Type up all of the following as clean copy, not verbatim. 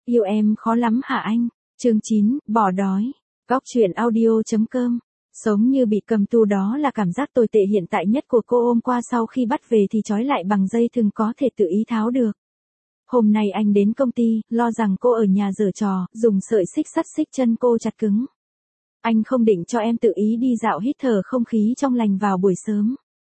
Yêu em khó lắm hả anh? Chương 9, bỏ đói. Góc truyện audio.com. Sống như bị cầm tù, đó là cảm giác tồi tệ hiện tại nhất của cô. Hôm qua sau khi bắt về thì trói lại bằng dây thừng, có thể tự ý tháo được. Hôm nay anh đến công ty, lo rằng cô ở nhà giở trò, dùng sợi xích sắt xích chân cô chặt cứng. Anh không định cho em tự ý đi dạo hít thở không khí trong lành vào buổi sớm.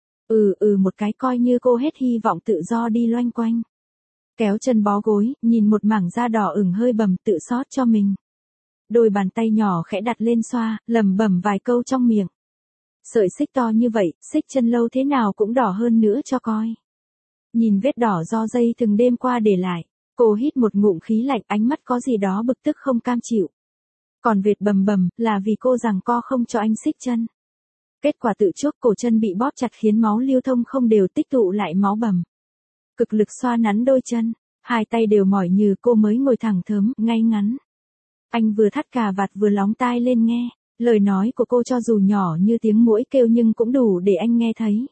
Một cái, coi như cô hết hy vọng tự do đi loanh quanh. Kéo chân bó gối, nhìn một mảng da đỏ ửng hơi bầm, tự xót cho mình. Đôi bàn tay nhỏ khẽ đặt lên xoa, lẩm bẩm vài câu trong miệng. Sợi xích to như vậy, xích chân lâu thế nào cũng đỏ hơn nữa cho coi. Nhìn vết đỏ do dây thừng đêm qua để lại, cô hít một ngụm khí lạnh, ánh mắt có gì đó bực tức không cam chịu. Còn vệt bầm bầm, là vì cô giằng co không cho anh xích chân. Kết quả tự chuốc, cổ chân bị bóp chặt khiến máu lưu thông không đều, tích tụ lại máu bầm. Cực lực xoa nắn đôi chân, hai tay đều mỏi nhừ, cô mới ngồi thẳng thớm, ngay ngắn. Anh vừa thắt cà vạt vừa lóng tai lên nghe, lời nói của cô cho dù nhỏ như tiếng muỗi kêu nhưng cũng đủ để anh nghe thấy.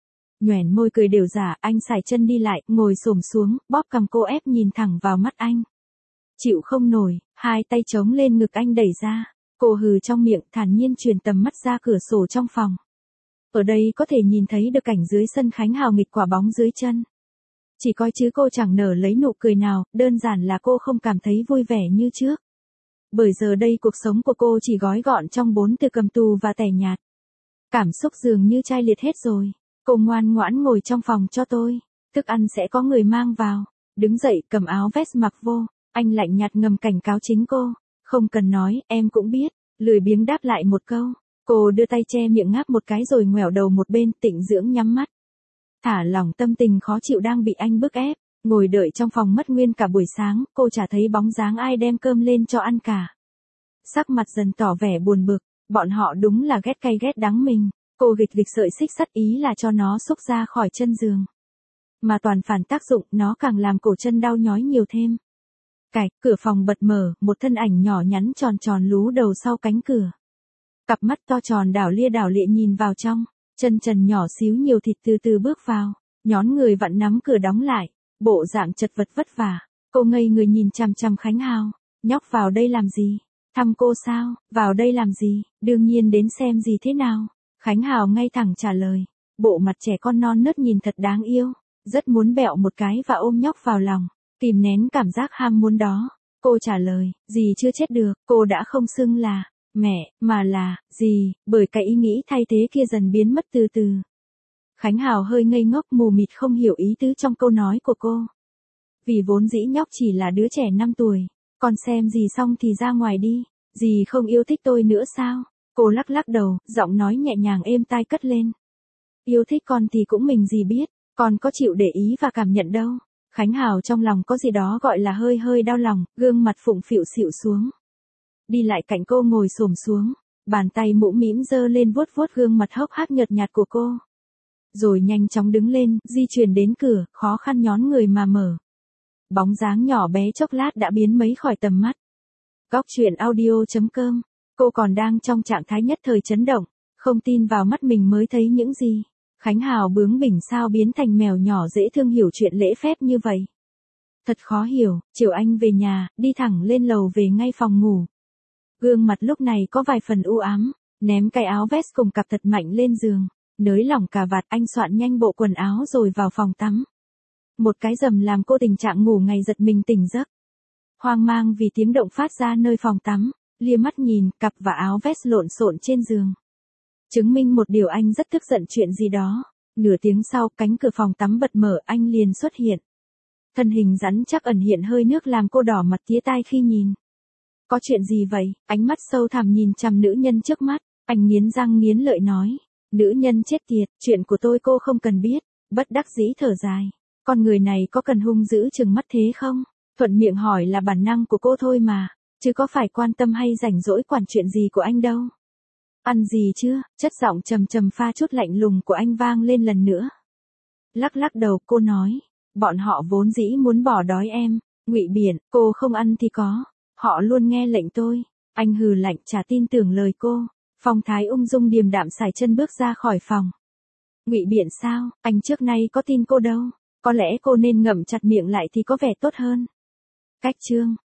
Nhoẻn môi cười đều giả, anh sải chân đi lại, ngồi xổm xuống, bóp cằm cô ép nhìn thẳng vào mắt anh. Chịu không nổi, hai tay chống lên ngực anh đẩy ra. Cô hừ trong miệng, thản nhiên truyền tầm mắt ra cửa sổ trong phòng. Ở đây có thể nhìn thấy được cảnh dưới sân Khánh Hào nghịch quả bóng dưới chân. Chỉ coi chứ cô chẳng nở lấy nụ cười nào, đơn giản là cô không cảm thấy vui vẻ như trước. Bởi giờ đây cuộc sống của cô chỉ gói gọn trong 4 từ cầm tù và tẻ nhạt. Cảm xúc dường như chai liệt hết rồi. Cô ngoan ngoãn ngồi trong phòng cho tôi. Thức ăn sẽ có người mang vào. Đứng dậy cầm áo vest mặc vô. Anh lạnh nhạt ngầm cảnh cáo chính cô. Không cần nói, em cũng biết. Lười biếng đáp lại một câu. Cô đưa tay che miệng ngáp một cái rồi ngoẻo đầu một bên, tịnh dưỡng nhắm mắt. Thả lỏng tâm tình khó chịu đang bị anh bức ép. Ngồi đợi trong phòng mất nguyên cả buổi sáng, cô chả thấy bóng dáng ai đem cơm lên cho ăn cả. Sắc mặt dần tỏ vẻ buồn bực, bọn họ đúng là ghét cay ghét đắng mình. Cô gịch gịch sợi xích sắt, ý là cho nó xúc ra khỏi chân giường. Mà toàn phản tác dụng, nó càng làm cổ chân đau nhói nhiều thêm. Cửa phòng bật mở, một thân ảnh nhỏ nhắn tròn tròn lú đầu sau cánh cửa. Cặp mắt to tròn đảo lịa nhìn vào trong, chân trần nhỏ xíu nhiều thịt từ từ bước vào, nhón người vặn nắm cửa đóng lại, bộ dạng chật vật vất vả. Cô ngây người nhìn chằm chằm Khánh Hào, nhóc vào đây làm gì? Thăm cô sao? Vào đây làm gì? Đương nhiên đến xem gì thế nào? Khánh Hào ngay thẳng trả lời, bộ mặt trẻ con non nớt nhìn thật đáng yêu, rất muốn bẹo một cái và ôm nhóc vào lòng. Kìm nén cảm giác ham muốn đó, cô trả lời, gì chưa chết được, cô đã không xưng là mẹ, mà là gì, bởi cái ý nghĩ thay thế kia dần biến mất từ từ. Khánh Hào hơi ngây ngốc mù mịt không hiểu ý tứ trong câu nói của cô. Vì vốn dĩ nhóc chỉ là đứa trẻ 5 tuổi, con xem gì xong thì ra ngoài đi, dì không yêu thích tôi nữa sao? Cô lắc lắc đầu, giọng nói nhẹ nhàng êm tai cất lên. Yêu thích con thì cũng mình gì biết, con có chịu để ý và cảm nhận đâu. Khánh Hào trong lòng có gì đó gọi là hơi hơi đau lòng, gương mặt phụng phịu xịu xuống. Đi lại cạnh cô ngồi xổm xuống, bàn tay mũm mĩm giơ lên vuốt vuốt gương mặt hốc hác nhợt nhạt của cô. Rồi nhanh chóng đứng lên, di chuyển đến cửa, khó khăn nhón người mà mở. Bóng dáng nhỏ bé chốc lát đã biến mấy khỏi tầm mắt. Góc truyện audio.com. Cô còn đang trong trạng thái nhất thời chấn động, không tin vào mắt mình mới thấy những gì. Khánh Hào bướng bỉnh sao biến thành mèo nhỏ dễ thương hiểu chuyện lễ phép như vậy. Thật khó hiểu, chiều anh về nhà, đi thẳng lên lầu về ngay phòng ngủ. Gương mặt lúc này có vài phần u ám, ném cái áo vest cùng cặp thật mạnh lên giường, nới lỏng cà vạt, anh soạn nhanh bộ quần áo rồi vào phòng tắm. Một cái rầm làm cô tình trạng ngủ ngày giật mình tỉnh giấc. Hoang mang vì tiếng động phát ra nơi phòng tắm, lia mắt nhìn, cặp và áo vest lộn xộn trên giường. Chứng minh một điều, anh rất tức giận chuyện gì đó. Nửa tiếng sau, cánh cửa phòng tắm bật mở, anh liền xuất hiện. Thân hình rắn chắc ẩn hiện hơi nước làm cô đỏ mặt tía tai khi nhìn. Có chuyện gì vậy? Ánh mắt sâu thẳm nhìn chằm nữ nhân trước mắt, anh nghiến răng nghiến lợi nói. Nữ nhân chết tiệt, chuyện của tôi cô không cần biết. Bất đắc dĩ thở dài. Con người này có cần hung dữ chừng mắt thế không? Thuận miệng hỏi là bản năng của cô thôi mà, chứ có phải quan tâm hay rảnh rỗi quản chuyện gì của anh đâu. Ăn gì chưa? Chất giọng trầm trầm pha chút lạnh lùng của anh vang lên lần nữa. Lắc lắc đầu cô nói, bọn họ vốn dĩ muốn bỏ đói em, ngụy biện, cô không ăn thì có, họ luôn nghe lệnh tôi. Anh hừ lạnh chả tin tưởng lời cô, phong thái ung dung điềm đạm sải chân bước ra khỏi phòng. Ngụy biện sao, anh trước nay có tin cô đâu, có lẽ cô nên ngậm chặt miệng lại thì có vẻ tốt hơn. Cách chương